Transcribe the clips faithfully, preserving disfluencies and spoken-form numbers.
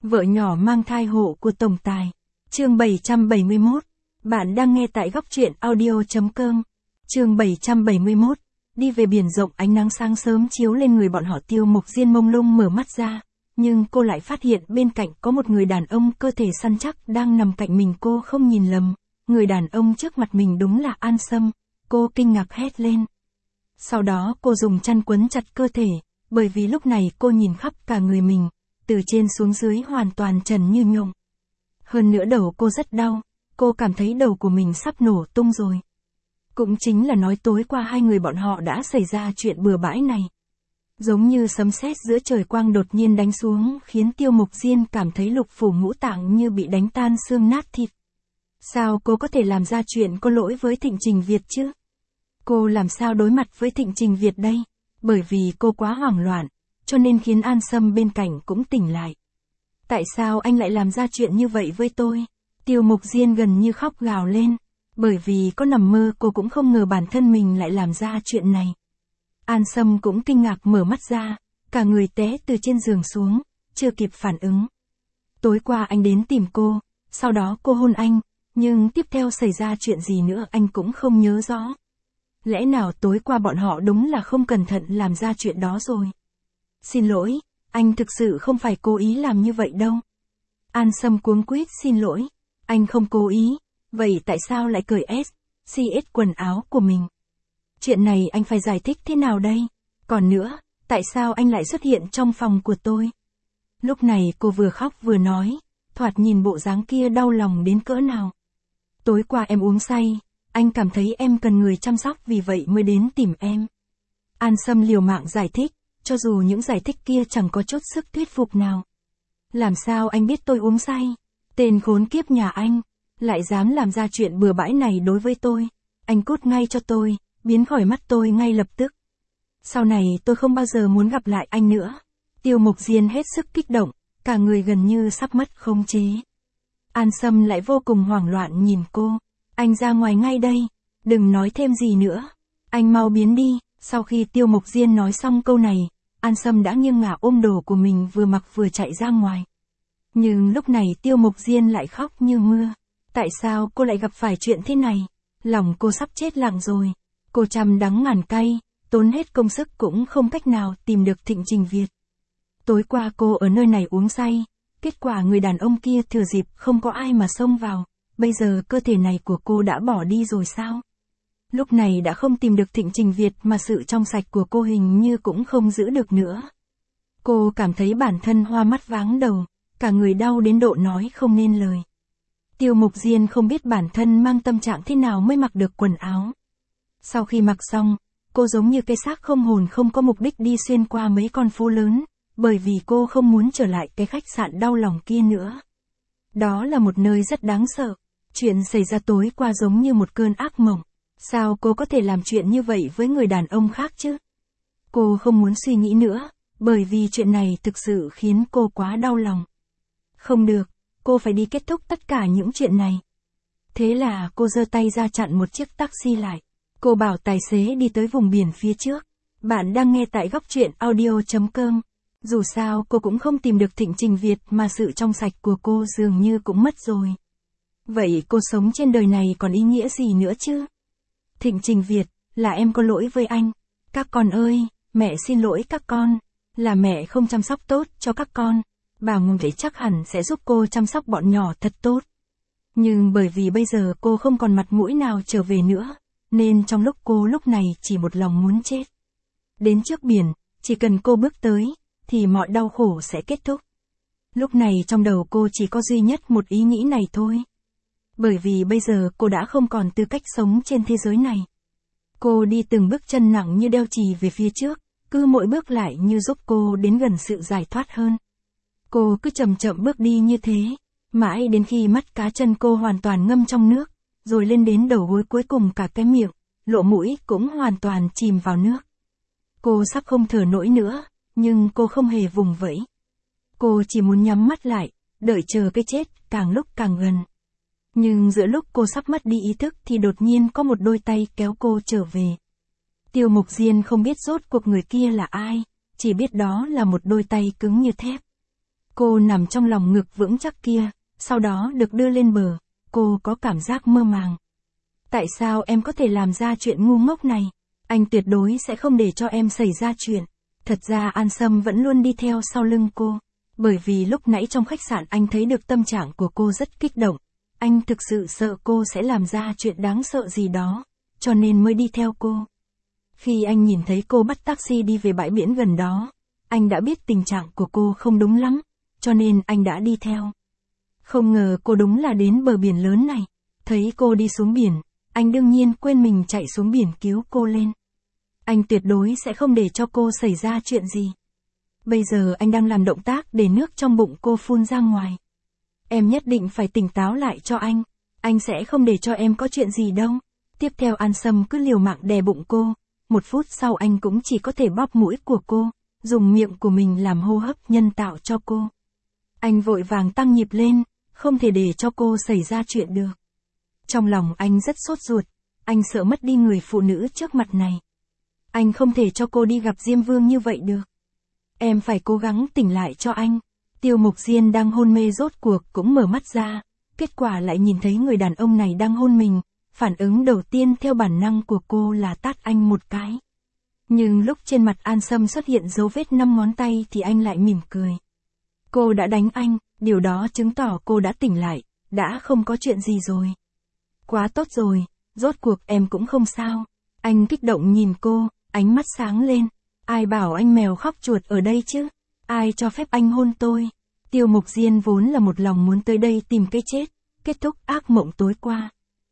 Vợ nhỏ mang thai hộ của tổng tài. Chương bảy trăm bảy mươi mốt. Bạn đang nghe tại góc truyện audio chấm com. Chương bảy trăm bảy mươi mốt. Đi về biển rộng, ánh nắng sáng sớm chiếu lên người bọn họ. Tiêu Mộc Diên mông lung mở mắt ra, nhưng cô lại phát hiện bên cạnh có một người đàn ông cơ thể săn chắc đang nằm cạnh mình. Cô không nhìn lầm, người đàn ông trước mặt mình đúng là An Sâm. Cô kinh ngạc hét lên. Sau đó cô dùng chăn quấn chặt cơ thể, bởi vì lúc này cô nhìn khắp cả người mình, từ trên xuống dưới hoàn toàn trần như nhộng. Hơn nữa đầu cô rất đau, cô cảm thấy đầu của mình sắp nổ tung rồi. Cũng chính là nói tối qua hai người bọn họ đã xảy ra chuyện bừa bãi này. Giống như sấm sét giữa trời quang đột nhiên đánh xuống, khiến Tiêu Mộc Diên cảm thấy lục phủ ngũ tạng như bị đánh tan xương nát thịt. Sao cô có thể làm ra chuyện có lỗi với Thịnh Trình Việt chứ? Cô làm sao đối mặt với Thịnh Trình Việt đây? Bởi vì cô quá hoảng loạn, cho nên khiến An Sâm bên cạnh cũng tỉnh lại. Tại sao anh lại làm ra chuyện như vậy với tôi? Tiêu Mộc Diên gần như khóc gào lên, bởi vì có nằm mơ cô cũng không ngờ bản thân mình lại làm ra chuyện này. An Sâm cũng kinh ngạc mở mắt ra, cả người té từ trên giường xuống, chưa kịp phản ứng. Tối qua anh đến tìm cô, sau đó cô hôn anh, nhưng tiếp theo xảy ra chuyện gì nữa anh cũng không nhớ rõ. Lẽ nào tối qua bọn họ đúng là không cẩn thận làm ra chuyện đó rồi? Xin lỗi, anh thực sự không phải cố ý làm như vậy đâu. An Sâm cuống quýt xin lỗi, anh không cố ý, vậy tại sao lại cởi S, xê ét quần áo của mình? Chuyện này anh phải giải thích thế nào đây? Còn nữa, tại sao anh lại xuất hiện trong phòng của tôi? Lúc này cô vừa khóc vừa nói, thoạt nhìn bộ dáng kia đau lòng đến cỡ nào. Tối qua em uống say, anh cảm thấy em cần người chăm sóc vì vậy mới đến tìm em. An Sâm liều mạng giải thích, cho dù những giải thích kia chẳng có chút sức thuyết phục nào. Làm sao anh biết tôi uống say? Tên khốn kiếp nhà anh, lại dám làm ra chuyện bừa bãi này đối với tôi. Anh cút ngay cho tôi, biến khỏi mắt tôi ngay lập tức. Sau này tôi không bao giờ muốn gặp lại anh nữa. Tiêu Mộc Diên hết sức kích động, cả người gần như sắp mất khống chế. An Sâm lại vô cùng hoảng loạn nhìn cô. Anh ra ngoài ngay đây, đừng nói thêm gì nữa. Anh mau biến đi. Sau khi Tiêu Mộc Diên nói xong câu này, An Sâm đã nghiêng ngả ôm đồ của mình vừa mặc vừa chạy ra ngoài. Nhưng lúc này Tiêu Mộc Diên lại khóc như mưa. Tại sao cô lại gặp phải chuyện thế này? Lòng cô sắp chết lặng rồi. Cô trăm đắng ngàn cay, tốn hết công sức cũng không cách nào tìm được Thịnh Trình Việt. Tối qua cô ở nơi này uống say, kết quả người đàn ông kia thừa dịp không có ai mà xông vào. Bây giờ cơ thể này của cô đã bỏ đi rồi sao? Lúc này đã không tìm được Thịnh Trình Việt mà sự trong sạch của cô hình như cũng không giữ được nữa. Cô cảm thấy bản thân hoa mắt váng đầu, cả người đau đến độ nói không nên lời. Tiêu Mộc Diên không biết bản thân mang tâm trạng thế nào mới mặc được quần áo. Sau khi mặc xong, cô giống như cái xác không hồn không có mục đích đi xuyên qua mấy con phố lớn, bởi vì cô không muốn trở lại cái khách sạn đau lòng kia nữa. Đó là một nơi rất đáng sợ. Chuyện xảy ra tối qua giống như một cơn ác mộng. Sao cô có thể làm chuyện như vậy với người đàn ông khác chứ? Cô không muốn suy nghĩ nữa, bởi vì chuyện này thực sự khiến cô quá đau lòng. Không được, cô phải đi kết thúc tất cả những chuyện này. Thế là cô giơ tay ra chặn một chiếc taxi lại. Cô bảo tài xế đi tới vùng biển phía trước. Bạn đang nghe tại góc truyện audio chấm com. Dù sao cô cũng không tìm được Thịnh Trình Việt mà sự trong sạch của cô dường như cũng mất rồi. Vậy cô sống trên đời này còn ý nghĩa gì nữa chứ? Thịnh Trình Việt, là em có lỗi với anh. Các con ơi, mẹ xin lỗi các con. Là mẹ không chăm sóc tốt cho các con. Bà Ngôn thấy chắc hẳn sẽ giúp cô chăm sóc bọn nhỏ thật tốt. Nhưng bởi vì bây giờ cô không còn mặt mũi nào trở về nữa, nên trong lúc cô lúc này chỉ một lòng muốn chết. Đến trước biển, chỉ cần cô bước tới, thì mọi đau khổ sẽ kết thúc. Lúc này trong đầu cô chỉ có duy nhất một ý nghĩ này thôi. Bởi vì bây giờ cô đã không còn tư cách sống trên thế giới này. Cô đi từng bước chân nặng như đeo chì về phía trước, cứ mỗi bước lại như giúp cô đến gần sự giải thoát hơn. Cô cứ chậm chậm bước đi như thế, mãi đến khi mắt cá chân cô hoàn toàn ngâm trong nước, rồi lên đến đầu gối cuối cùng cả cái miệng, lỗ mũi cũng hoàn toàn chìm vào nước. Cô sắp không thở nổi nữa, nhưng cô không hề vùng vẫy. Cô chỉ muốn nhắm mắt lại, đợi chờ cái chết càng lúc càng gần. Nhưng giữa lúc cô sắp mất đi ý thức thì đột nhiên có một đôi tay kéo cô trở về. Tiêu Mộc Diên không biết rốt cuộc người kia là ai, chỉ biết đó là một đôi tay cứng như thép. Cô nằm trong lòng ngực vững chắc kia, sau đó được đưa lên bờ, cô có cảm giác mơ màng. Tại sao em có thể làm ra chuyện ngu ngốc này? Anh tuyệt đối sẽ không để cho em xảy ra chuyện. Thật ra An Sâm vẫn luôn đi theo sau lưng cô. Bởi vì lúc nãy trong khách sạn anh thấy được tâm trạng của cô rất kích động. Anh thực sự sợ cô sẽ làm ra chuyện đáng sợ gì đó, cho nên mới đi theo cô. Khi anh nhìn thấy cô bắt taxi đi về bãi biển gần đó, anh đã biết tình trạng của cô không đúng lắm, cho nên anh đã đi theo. Không ngờ cô đúng là đến bờ biển lớn này. Thấy cô đi xuống biển, anh đương nhiên quên mình chạy xuống biển cứu cô lên. Anh tuyệt đối sẽ không để cho cô xảy ra chuyện gì. Bây giờ anh đang làm động tác để nước trong bụng cô phun ra ngoài. Em nhất định phải tỉnh táo lại cho anh. Anh sẽ không để cho em có chuyện gì đâu. Tiếp theo An Sâm cứ liều mạng đè bụng cô. Một phút sau anh cũng chỉ có thể bóp mũi của cô, dùng miệng của mình làm hô hấp nhân tạo cho cô. Anh vội vàng tăng nhịp lên, không thể để cho cô xảy ra chuyện được. Trong lòng anh rất sốt ruột, anh sợ mất đi người phụ nữ trước mặt này. Anh không thể cho cô đi gặp Diêm Vương như vậy được. Em phải cố gắng tỉnh lại cho anh. Tiêu Mục Diên đang hôn mê rốt cuộc cũng mở mắt ra, kết quả lại nhìn thấy người đàn ông này đang hôn mình. Phản ứng đầu tiên theo bản năng của cô là tát anh một cái. Nhưng lúc trên mặt An Sâm xuất hiện dấu vết năm ngón tay thì anh lại mỉm cười. Cô đã đánh anh, điều đó chứng tỏ cô đã tỉnh lại, đã không có chuyện gì rồi. Quá tốt rồi, rốt cuộc em cũng không sao. Anh kích động nhìn cô, ánh mắt sáng lên. Ai bảo anh mèo khóc chuột ở đây chứ? Ai cho phép anh hôn tôi? Tiêu Mục Diên vốn là một lòng muốn tới đây tìm cái chết, kết thúc ác mộng tối qua.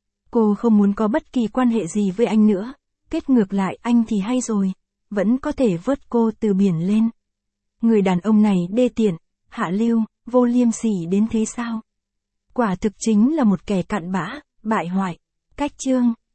Cô không muốn có bất kỳ quan hệ gì với anh nữa. Kết ngược lại anh thì hay rồi, vẫn có thể vớt cô từ biển lên. Người đàn ông này đê tiện, hạ lưu, vô liêm sỉ đến thế sao? Quả thực chính là một kẻ cặn bã, bại hoại. Cách chương